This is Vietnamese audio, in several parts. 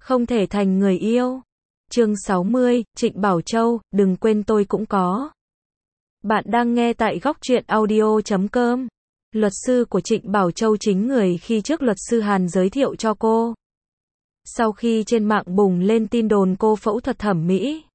không thể thành người yêu. Chương 60, Trịnh Bảo Châu, đừng quên tôi cũng có. Bạn đang nghe tại góc truyện audio.com. Luật sư của Trịnh Bảo Châu chính người khi trước luật sư Hàn giới thiệu cho cô. Sau khi trên mạng bùng lên tin đồn cô phẫu thuật thẩm mỹ,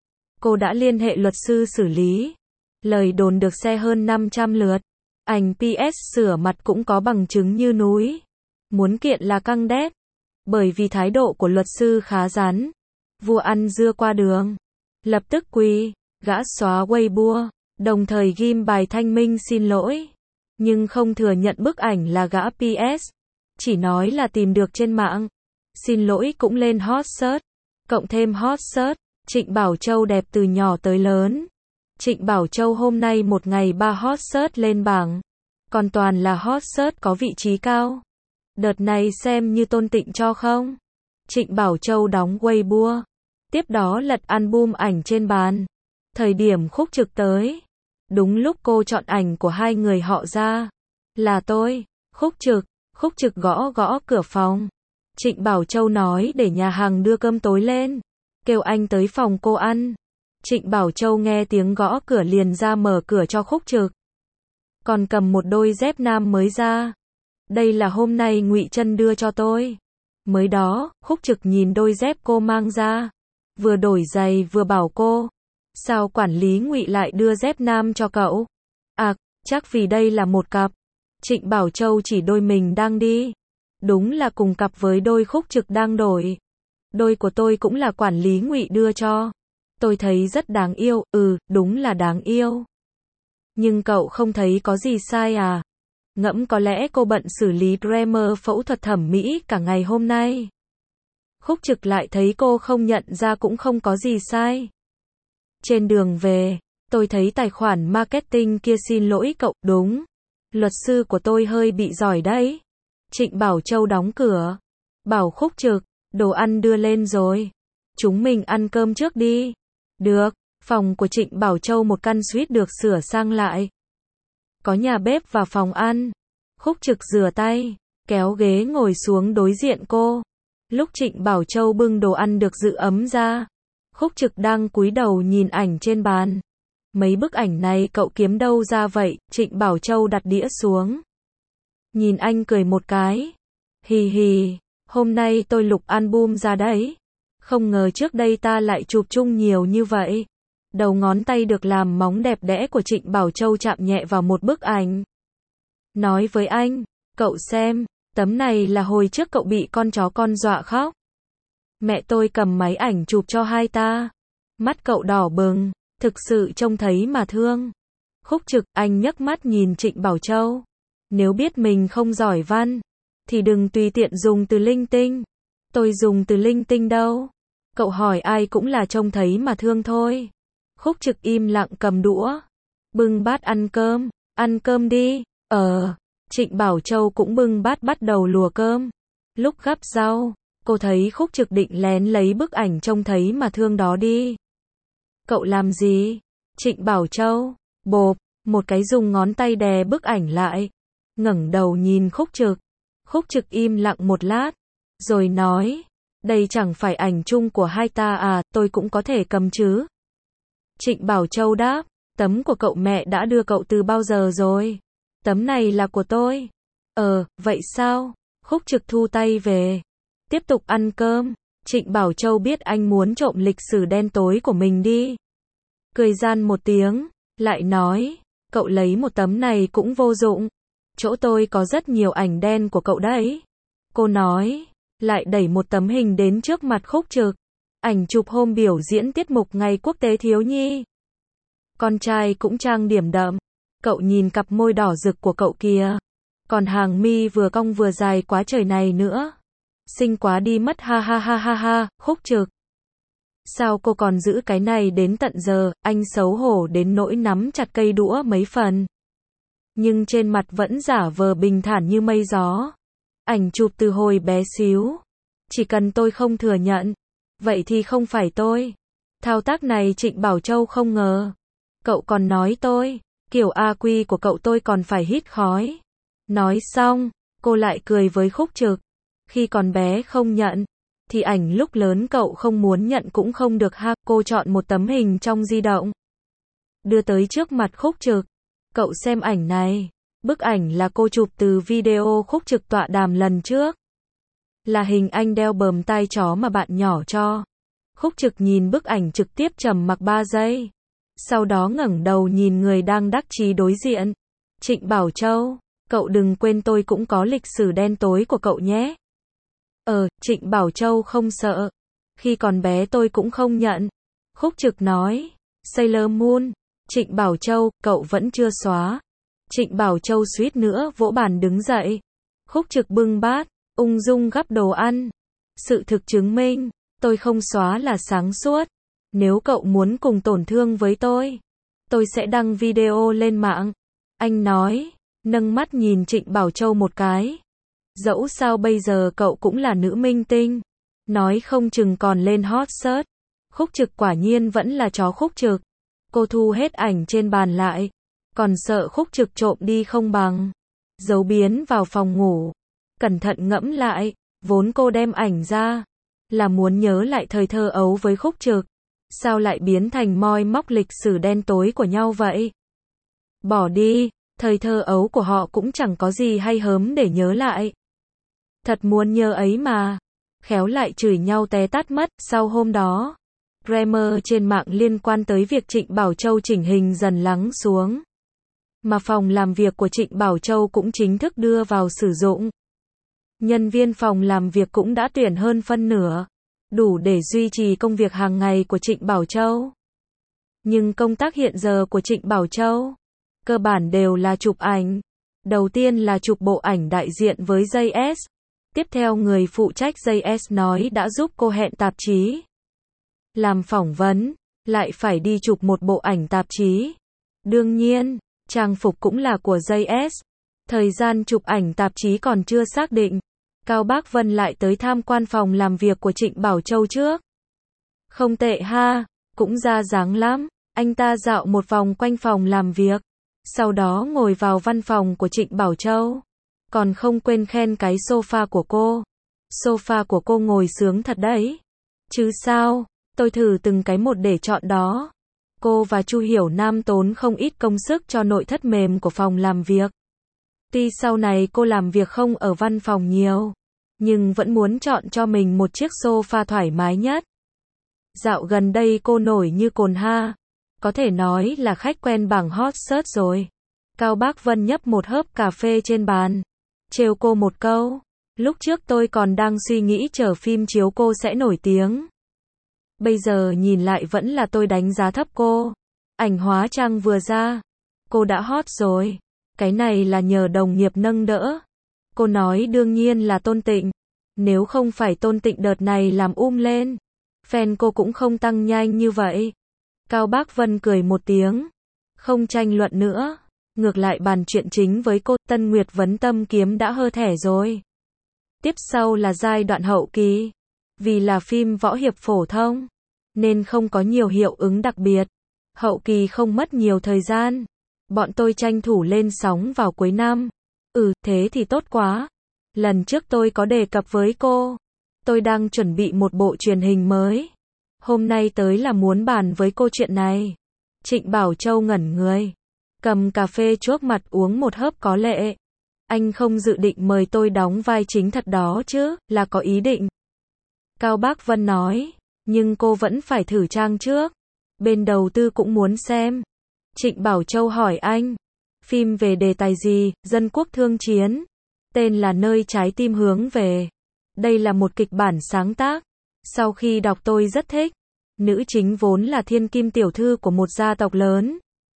cô đã liên hệ luật sư xử lý. Lời đồn được share hơn 500 lượt. Ảnh PS sửa mặt cũng có bằng chứng như núi. Muốn kiện là căng đét. Bởi vì thái độ của luật sư khá rắn. Vua ăn dưa qua đường. Lập tức quỳ, gã xóa Weibo, đồng thời ghim bài thanh minh xin lỗi. Nhưng không thừa nhận bức ảnh là gã PS. Chỉ nói là tìm được trên mạng. Xin lỗi cũng lên hot search. Cộng thêm hot search, Trịnh Bảo Châu đẹp từ nhỏ tới lớn. Trịnh Bảo Châu hôm nay một ngày 3 hot search lên bảng. Còn toàn là hot search có vị trí cao. Đợt này xem như tôn tịnh cho không? Trịnh Bảo Châu đóng Weibo. Tiếp đó lật album ảnh trên bàn. Thời điểm Khúc Trực tới. Đúng lúc cô chọn ảnh của hai người họ ra. Là tôi, Khúc Trực. Khúc Trực gõ gõ cửa phòng. Trịnh Bảo Châu nói để nhà hàng đưa cơm tối lên. Kêu anh tới phòng cô ăn. Trịnh Bảo Châu nghe tiếng gõ cửa liền ra mở cửa cho Khúc Trực. Còn cầm một đôi dép nam mới ra. Đây là hôm nay Ngụy Trân đưa cho tôi. Mới đó, Khúc Trực nhìn đôi dép cô mang ra. Vừa đổi giày vừa bảo cô. Sao quản lý Ngụy lại đưa dép nam cho cậu? À, chắc vì đây là một cặp. Trịnh Bảo Châu chỉ đôi mình đang đi. Đúng là cùng cặp với đôi Khúc Trực đang đổi. Đôi của tôi cũng là quản lý Ngụy đưa cho. Tôi thấy rất đáng yêu, đúng là đáng yêu. Nhưng cậu không thấy có gì sai à? Ngẫm có lẽ cô bận xử lý Dreamer phẫu thuật thẩm mỹ cả ngày hôm nay. Khúc Trực lại thấy cô không nhận ra cũng không có gì sai. Trên đường về, tôi thấy tài khoản marketing kia xin lỗi cậu, đúng. Luật sư của tôi hơi bị giỏi đấy. Trịnh Bảo Châu đóng cửa. Bảo Khúc Trực, đồ ăn đưa lên rồi. Chúng mình ăn cơm trước đi. Được, phòng của Trịnh Bảo Châu một căn suite được sửa sang lại. Có nhà bếp và phòng ăn. Khúc Trực rửa tay, kéo ghế ngồi xuống đối diện cô. Lúc Trịnh Bảo Châu bưng đồ ăn được giữ ấm ra, Khúc Trực đang cúi đầu nhìn ảnh trên bàn. Mấy bức ảnh này cậu kiếm đâu ra vậy? Trịnh Bảo Châu đặt đĩa xuống. Nhìn anh cười một cái. Hì hì, hôm nay tôi lục album ra đấy. Không ngờ trước đây ta lại chụp chung nhiều như vậy. Đầu ngón tay được làm móng đẹp đẽ của Trịnh Bảo Châu chạm nhẹ vào một bức ảnh. Nói với anh, cậu xem, tấm này là hồi trước cậu bị con chó con dọa khóc. Mẹ tôi cầm máy ảnh chụp cho hai ta. Mắt cậu đỏ bừng, thực sự trông thấy mà thương. Khúc Trực, anh nhấc mắt nhìn Trịnh Bảo Châu. Nếu biết mình không giỏi văn, thì đừng tùy tiện dùng từ linh tinh. Tôi dùng từ linh tinh đâu. Cậu hỏi ai cũng là trông thấy mà thương thôi. Khúc Trực im lặng cầm đũa. Bưng bát ăn cơm đi. Trịnh Bảo Châu cũng bưng bát bắt đầu lùa cơm. Lúc gắp rau, cô thấy Khúc Trực định lén lấy bức ảnh trông thấy mà thương đó đi. Cậu làm gì? Trịnh Bảo Châu, bộp, một cái dùng ngón tay đè bức ảnh lại. Ngẩng đầu nhìn Khúc Trực. Khúc Trực im lặng một lát, rồi nói, đây chẳng phải ảnh chung của hai ta à, tôi cũng có thể cầm chứ. Trịnh Bảo Châu đáp, tấm của cậu mẹ đã đưa cậu từ bao giờ rồi? Tấm này là của tôi. Vậy sao? Khúc Trực thu tay về. Tiếp tục ăn cơm. Trịnh Bảo Châu biết anh muốn trộm lịch sử đen tối của mình đi. Cười gian một tiếng, lại nói, cậu lấy một tấm này cũng vô dụng. Chỗ tôi có rất nhiều ảnh đen của cậu đấy. Cô nói, lại đẩy một tấm hình đến trước mặt Khúc Trực. Ảnh chụp hôm biểu diễn tiết mục Ngày Quốc tế Thiếu nhi. Con trai cũng trang điểm đậm. Cậu nhìn cặp môi đỏ rực của cậu kìa. Còn hàng mi vừa cong vừa dài quá trời này nữa. Xinh quá đi mất ha ha ha ha ha, Khúc Trực. Sao cô còn giữ cái này đến tận giờ? Anh xấu hổ đến nỗi nắm chặt cây đũa mấy phần. Nhưng trên mặt vẫn giả vờ bình thản như mây gió. Ảnh chụp từ hồi bé xíu. Chỉ cần tôi không thừa nhận, vậy thì không phải tôi. Thao tác này Trịnh Bảo Châu không ngờ. Cậu còn nói tôi, kiểu AQ của cậu tôi còn phải hít khói. Nói xong, cô lại cười với Khúc Trực. Khi còn bé không nhận, thì ảnh lúc lớn cậu không muốn nhận cũng không được ha. Cô chọn một tấm hình trong di động, đưa tới trước mặt Khúc Trực. Cậu xem ảnh này. Bức ảnh là cô chụp từ video Khúc Trực tọa đàm lần trước. Là hình anh đeo bờm tai chó mà bạn nhỏ cho. Khúc Trực nhìn bức ảnh trực tiếp trầm mặc 3 giây. Sau đó ngẩng đầu nhìn người đang đắc chí đối diện. Trịnh Bảo Châu, cậu đừng quên tôi cũng có lịch sử đen tối của cậu nhé. Trịnh Bảo Châu không sợ. Khi còn bé tôi cũng không nhận. Khúc Trực nói. Sailor Moon. Trịnh Bảo Châu, cậu vẫn chưa xóa. Trịnh Bảo Châu suýt nữa vỗ bàn đứng dậy. Khúc Trực bưng bát, ung dung gắp đồ ăn. Sự thực chứng minh, tôi không xóa là sáng suốt. Nếu cậu muốn cùng tổn thương với tôi sẽ đăng video lên mạng. Anh nói, nâng mắt nhìn Trịnh Bảo Châu một cái. Dẫu sao bây giờ cậu cũng là nữ minh tinh. Nói không chừng còn lên hot search. Khúc Trực quả nhiên vẫn là chó Khúc Trực. Cô thu hết ảnh trên bàn lại. Còn sợ Khúc Trực trộm đi không bằng. Giấu biến vào phòng ngủ. Cẩn thận ngẫm lại. Vốn cô đem ảnh ra là muốn nhớ lại thời thơ ấu với Khúc Trực. Sao lại biến thành moi móc lịch sử đen tối của nhau vậy? Bỏ đi, thời thơ ấu của họ cũng chẳng có gì hay hớm để nhớ lại. Thật muốn nhớ ấy mà. Khéo lại chửi nhau té tát mất. Sau hôm đó, grammar trên mạng liên quan tới việc Trịnh Bảo Châu chỉnh hình dần lắng xuống. Mà phòng làm việc của Trịnh Bảo Châu cũng chính thức đưa vào sử dụng. Nhân viên phòng làm việc cũng đã tuyển hơn phân nửa, đủ để duy trì công việc hàng ngày của Trịnh Bảo Châu. Nhưng công tác hiện giờ của Trịnh Bảo Châu, cơ bản đều là chụp ảnh. Đầu tiên là chụp bộ ảnh đại diện với JS. Tiếp theo người phụ trách JS nói đã giúp cô hẹn tạp chí. Làm phỏng vấn, lại phải đi chụp một bộ ảnh tạp chí. Đương nhiên, trang phục cũng là của JS. Thời gian chụp ảnh tạp chí còn chưa xác định. Cao Bác Vân lại tới tham quan phòng làm việc của Trịnh Bảo Châu trước. Không tệ ha, cũng ra dáng lắm. Anh ta dạo một vòng quanh phòng làm việc. Sau đó ngồi vào văn phòng của Trịnh Bảo Châu. Còn không quên khen cái sofa của cô. Sofa của cô ngồi sướng thật đấy. Chứ sao, tôi thử từng cái một để chọn đó. Cô và Chu Hiểu Nam tốn không ít công sức cho nội thất mềm của phòng làm việc. Tuy sau này cô làm việc không ở văn phòng nhiều, nhưng vẫn muốn chọn cho mình một chiếc sofa thoải mái nhất. Dạo gần đây cô nổi như cồn ha. Có thể nói là khách quen bảng hot search rồi. Cao Bác Vân nhấp một hớp cà phê trên bàn. Trêu cô một câu. Lúc trước tôi còn đang suy nghĩ chờ phim chiếu cô sẽ nổi tiếng. Bây giờ nhìn lại vẫn là tôi đánh giá thấp cô. Ảnh hóa trang vừa ra, cô đã hot rồi. Cái này là nhờ đồng nghiệp nâng đỡ. Cô nói đương nhiên là Tôn Tịnh. Nếu không phải Tôn Tịnh đợt này làm lên, fan cô cũng không tăng nhanh như vậy. Cao Bác Vân cười một tiếng. Không tranh luận nữa. Ngược lại bàn chuyện chính với cô. Tân Nguyệt Vấn Tâm Kiếm đã hơ thẻ rồi. Tiếp sau là giai đoạn hậu kỳ. Vì là phim võ hiệp phổ thông, nên không có nhiều hiệu ứng đặc biệt. Hậu kỳ không mất nhiều thời gian. Bọn tôi tranh thủ lên sóng vào cuối năm. Thế thì tốt quá. Lần trước tôi có đề cập với cô. Tôi đang chuẩn bị một bộ truyền hình mới. Hôm nay tới là muốn bàn với cô chuyện này. Trịnh Bảo Châu ngẩn người. Cầm cà phê chuốc mặt uống một hớp có lệ. Anh không dự định mời tôi đóng vai chính thật đó chứ, là có ý định. Cao Bác Vân nói. Nhưng cô vẫn phải thử trang trước. Bên đầu tư cũng muốn xem. Trịnh Bảo Châu hỏi anh. Phim về đề tài gì? Dân quốc thương chiến. Tên là Nơi trái tim hướng về. Đây là một kịch bản sáng tác. Sau khi đọc tôi rất thích. Nữ chính vốn là thiên kim tiểu thư của một gia tộc lớn.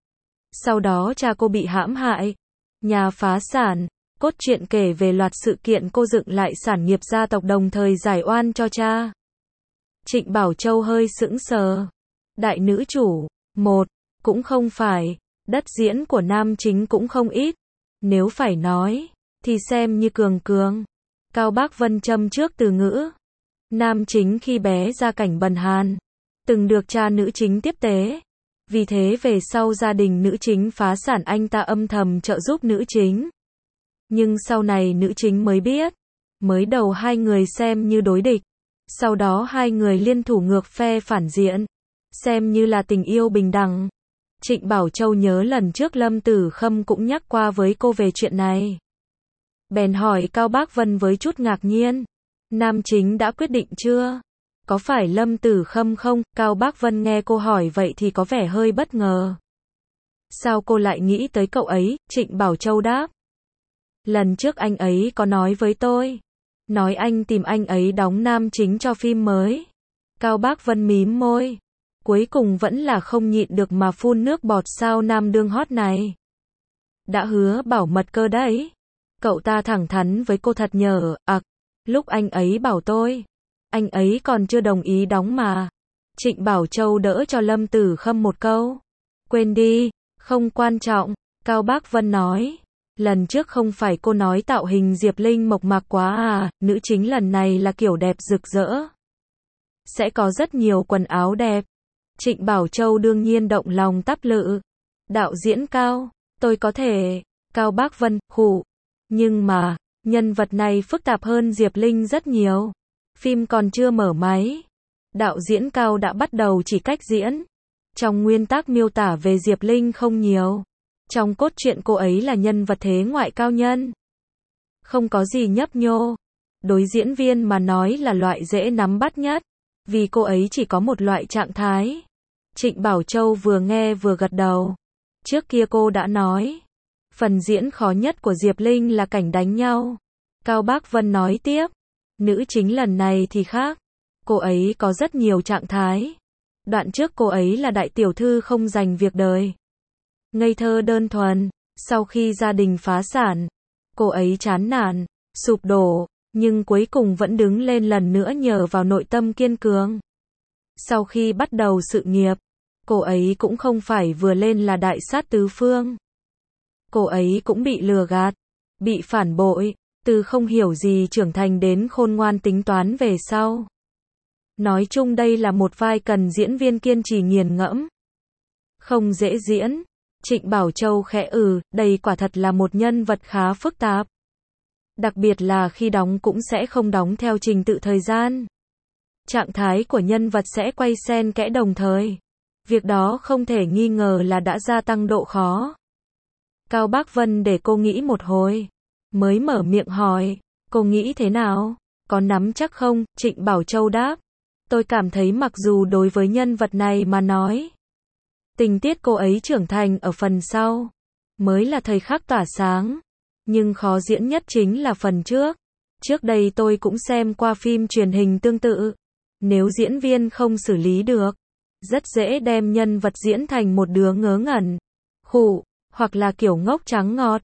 Sau đó cha cô bị hãm hại. Nhà phá sản. Cốt truyện kể về loạt sự kiện cô dựng lại sản nghiệp gia tộc đồng thời giải oan cho cha. Trịnh Bảo Châu hơi sững sờ. Đại nữ chủ. Cũng không phải. Đất diễn của nam chính cũng không ít. Nếu phải nói, thì xem như Cường Cường. Cao Bác Vân châm trước từ ngữ. Nam chính khi bé gia cảnh bần hàn. Từng được cha nữ chính tiếp tế. Vì thế về sau gia đình nữ chính phá sản anh ta âm thầm trợ giúp nữ chính. Nhưng sau này nữ chính mới biết. Mới đầu hai người xem như đối địch. Sau đó hai người liên thủ ngược phe phản diện. Xem như là tình yêu bình đẳng. Trịnh Bảo Châu nhớ lần trước Lâm Tử Khâm cũng nhắc qua với cô về chuyện này. Bèn hỏi Cao Bác Vân với chút ngạc nhiên. Nam chính đã quyết định chưa? Có phải Lâm Tử Khâm không? Cao Bác Vân nghe cô hỏi vậy thì có vẻ hơi bất ngờ. Sao cô lại nghĩ tới cậu ấy? Trịnh Bảo Châu đáp. Lần trước anh ấy có nói với tôi. Nói anh tìm anh ấy đóng nam chính cho phim mới. Cao Bác Vân mím môi. Cuối cùng vẫn là không nhịn được mà phun nước bọt sao nam đương hot này. Đã hứa bảo mật cơ đấy. Cậu ta thẳng thắn với cô thật nhờ, lúc anh ấy bảo tôi. Anh ấy còn chưa đồng ý đóng mà. Trịnh Bảo Châu đỡ cho Lâm Tử Khâm một câu. Quên đi, không quan trọng. Cao Bác Vân nói. Lần trước không phải cô nói tạo hình Diệp Linh mộc mạc quá à, nữ chính lần này là kiểu đẹp rực rỡ. Sẽ có rất nhiều quần áo đẹp. Trịnh Bảo Châu đương nhiên động lòng tắp lự. Đạo diễn Cao, tôi có thể. Cao Bác Vân, khụ. Nhưng mà, nhân vật này phức tạp hơn Diệp Linh rất nhiều. Phim còn chưa mở máy. Đạo diễn Cao đã bắt đầu chỉ cách diễn. Trong nguyên tắc miêu tả về Diệp Linh không nhiều. Trong cốt truyện cô ấy là nhân vật thế ngoại cao nhân. Không có gì nhấp nhô. Đối diễn viên mà nói là loại dễ nắm bắt nhất. Vì cô ấy chỉ có một loại trạng thái. Trịnh Bảo Châu vừa nghe vừa gật đầu. Trước kia cô đã nói. Phần diễn khó nhất của Diệp Linh là cảnh đánh nhau. Cao Bác Vân nói tiếp. Nữ chính lần này thì khác. Cô ấy có rất nhiều trạng thái. Đoạn trước cô ấy là đại tiểu thư không dành việc đời. Ngây thơ đơn thuần. Sau khi gia đình phá sản, cô ấy chán nản, sụp đổ, nhưng cuối cùng vẫn đứng lên lần nữa nhờ vào nội tâm kiên cường. Sau khi bắt đầu sự nghiệp, cô ấy cũng không phải vừa lên là đại sát tứ phương. Cô ấy cũng bị lừa gạt, bị phản bội, từ không hiểu gì trưởng thành đến khôn ngoan tính toán về sau. Nói chung đây là một vai cần diễn viên kiên trì nghiền ngẫm. Không dễ diễn. Trịnh Bảo Châu khẽ đây quả thật là một nhân vật khá phức tạp. Đặc biệt là khi đóng cũng sẽ không đóng theo trình tự thời gian. Trạng thái của nhân vật sẽ quay xen kẽ đồng thời. Việc đó không thể nghi ngờ là đã gia tăng độ khó. Cao Bác Vân để cô nghĩ một hồi. Mới mở miệng hỏi, cô nghĩ thế nào? Có nắm chắc không? Trịnh Bảo Châu đáp. Tôi cảm thấy mặc dù đối với nhân vật này mà nói. Tình tiết cô ấy trưởng thành ở phần sau. Mới là thời khắc tỏa sáng. Nhưng khó diễn nhất chính là phần trước. Trước đây tôi cũng xem qua phim truyền hình tương tự. Nếu diễn viên không xử lý được, rất dễ đem nhân vật diễn thành một đứa ngớ ngẩn, khụ, hoặc là kiểu ngốc trắng ngọt.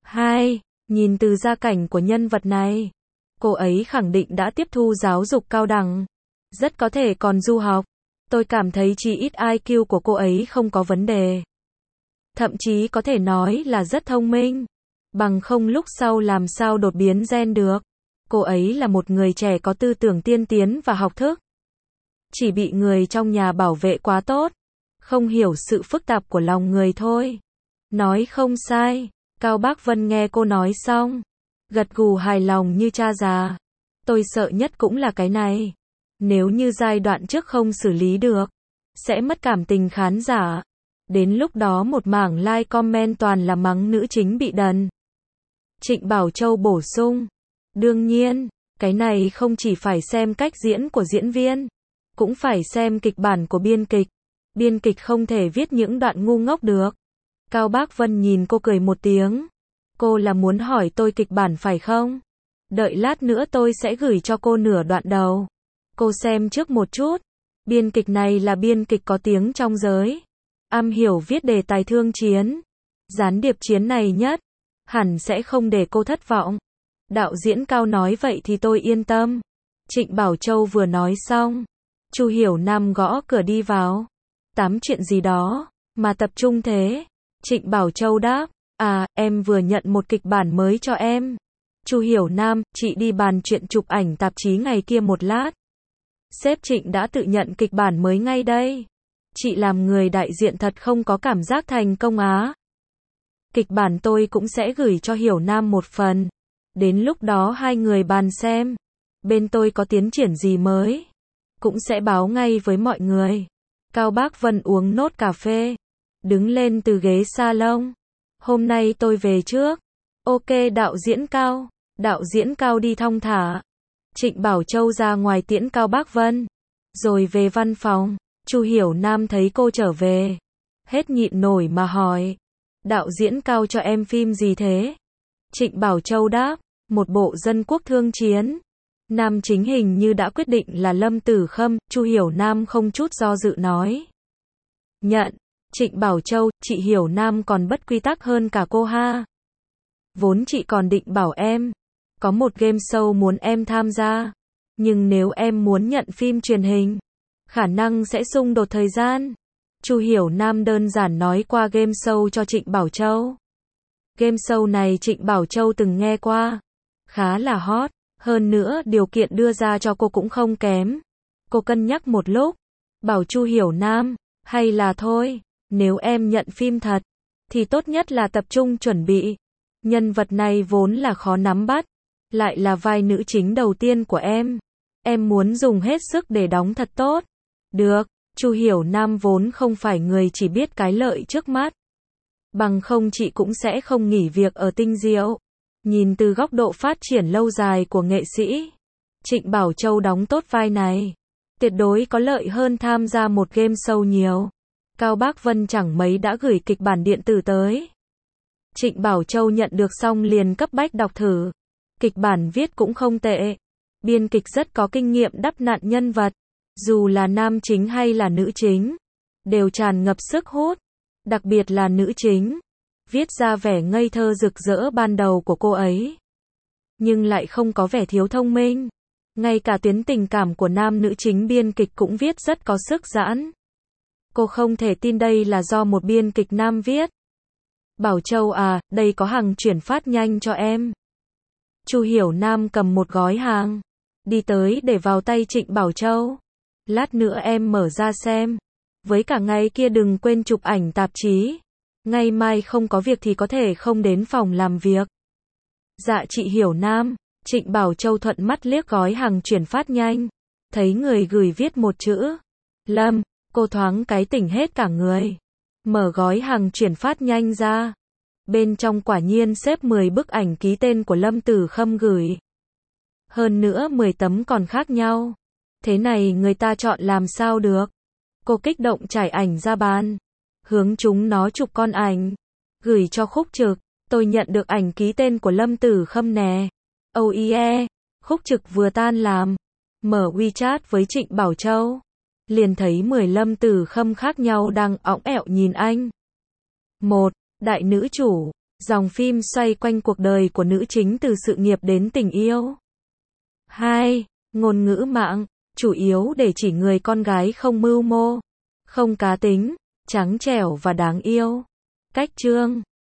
2. Nhìn từ gia cảnh của nhân vật này, cô ấy khẳng định đã tiếp thu giáo dục cao đẳng. Rất có thể còn du học. Tôi cảm thấy chỉ ít IQ của cô ấy không có vấn đề. Thậm chí có thể nói là rất thông minh. Bằng không lúc sau làm sao đột biến gen được. Cô ấy là một người trẻ có tư tưởng tiên tiến và học thức. Chỉ bị người trong nhà bảo vệ quá tốt. Không hiểu sự phức tạp của lòng người thôi. Nói không sai. Cao Bác Vân nghe cô nói xong. Gật gù hài lòng như cha già. Tôi sợ nhất cũng là cái này. Nếu như giai đoạn trước không xử lý được, sẽ mất cảm tình khán giả. Đến lúc đó một mảng like comment toàn là mắng nữ chính bị đần. Trịnh Bảo Châu bổ sung. Đương nhiên, cái này không chỉ phải xem cách diễn của diễn viên, cũng phải xem kịch bản của biên kịch. Biên kịch không thể viết những đoạn ngu ngốc được. Cao Bác Vân nhìn cô cười một tiếng. Cô là muốn hỏi tôi kịch bản phải không? Đợi lát nữa tôi sẽ gửi cho cô nửa đoạn đầu. Cô xem trước một chút. Biên kịch này là biên kịch có tiếng trong giới. Am hiểu viết đề tài thương chiến. Gián điệp chiến này nhất. Hẳn sẽ không để cô thất vọng. Đạo diễn Cao nói vậy thì tôi yên tâm. Trịnh Bảo Châu vừa nói xong. Chu Hiểu Nam gõ cửa đi vào. Tám chuyện gì đó, mà tập trung thế. Trịnh Bảo Châu đáp. Em vừa nhận một kịch bản mới cho em. Chu Hiểu Nam, chị đi bàn chuyện chụp ảnh tạp chí ngày kia một lát. Sếp Trịnh đã tự nhận kịch bản mới ngay đây. Chị làm người đại diện thật không có cảm giác thành công á. Kịch bản tôi cũng sẽ gửi cho Hiểu Nam một phần. Đến lúc đó hai người bàn xem. Bên tôi có tiến triển gì mới, cũng sẽ báo ngay với mọi người. Cao Bác Vân uống nốt cà phê, đứng lên từ ghế salon. Hôm nay tôi về trước. Ok đạo diễn Cao. Đạo diễn Cao đi thong thả. Trịnh Bảo Châu ra ngoài tiễn Cao Bác Vân, rồi về văn phòng. Chu Hiểu Nam thấy cô trở về, hết nhịn nổi mà hỏi, đạo diễn Cao cho em phim gì thế? Trịnh Bảo Châu đáp, một bộ dân quốc thương chiến. Nam chính hình như đã quyết định là Lâm Tử Khâm. Chu Hiểu Nam không chút do dự nói, nhận. Trịnh Bảo Châu, chị Hiểu Nam còn bất quy tắc hơn cả cô ha. Vốn chị còn định bảo em, có một game show muốn em tham gia, nhưng nếu em muốn nhận phim truyền hình, khả năng sẽ xung đột thời gian. Chu Hiểu Nam đơn giản nói qua game show cho Trịnh Bảo Châu. Game show này Trịnh Bảo Châu từng nghe qua, khá là hot, hơn nữa điều kiện đưa ra cho cô cũng không kém. Cô cân nhắc một lúc, bảo Chu Hiểu Nam, hay là thôi, nếu em nhận phim thật, thì tốt nhất là tập trung chuẩn bị. Nhân vật này vốn là khó nắm bắt, lại là vai nữ chính đầu tiên của em. Em muốn dùng hết sức để đóng thật tốt. Được, Chu Hiểu Nam vốn không phải người chỉ biết cái lợi trước mắt. Bằng không chị cũng sẽ không nghỉ việc ở Tinh Diệu. Nhìn từ góc độ phát triển lâu dài của nghệ sĩ, Trịnh Bảo Châu đóng tốt vai này, tuyệt đối có lợi hơn tham gia một game show nhiều. Cao Bác Vân chẳng mấy đã gửi kịch bản điện tử tới. Trịnh Bảo Châu nhận được xong liền cấp bách đọc thử. Kịch bản viết cũng không tệ. Biên kịch rất có kinh nghiệm đắp nặn nhân vật. Dù là nam chính hay là nữ chính, đều tràn ngập sức hút. Đặc biệt là nữ chính, viết ra vẻ ngây thơ rực rỡ ban đầu của cô ấy, nhưng lại không có vẻ thiếu thông minh. Ngay cả tuyến tình cảm của nam nữ chính biên kịch cũng viết rất có sức giãn. Cô không thể tin đây là do một biên kịch nam viết. Bảo Châu à, đây có hàng chuyển phát nhanh cho em. Chu Hiểu Nam cầm một gói hàng, đi tới để vào tay Trịnh Bảo Châu. Lát nữa em mở ra xem. Với cả ngày kia đừng quên chụp ảnh tạp chí. Ngày mai không có việc thì có thể không đến phòng làm việc. Dạ chị Hiểu Nam. Trịnh Bảo Châu thuận mắt liếc gói hàng chuyển phát nhanh. Thấy người gửi viết một chữ Lâm, cô thoáng cái tỉnh hết cả người. Mở gói hàng chuyển phát nhanh ra. Bên trong quả nhiên xếp 10 bức ảnh ký tên của Lâm Tử Khâm gửi. Hơn nữa 10 tấm còn khác nhau. Thế này người ta chọn làm sao được. Cô kích động trải ảnh ra bàn, hướng chúng nó chụp con ảnh, gửi cho Khúc Trực. Tôi nhận được ảnh ký tên của Lâm Tử Khâm nè. Oh yeah. Khúc Trực vừa tan làm, mở WeChat với Trịnh Bảo Châu, liền thấy 10 Lâm Tử Khâm khác nhau đang õng ẹo nhìn anh. 1. Đại nữ chủ. Dòng phim xoay quanh cuộc đời của nữ chính từ sự nghiệp đến tình yêu. 2. Ngôn ngữ mạng, chủ yếu để chỉ người con gái không mưu mô, không cá tính, trắng trẻo và đáng yêu. Cách chương.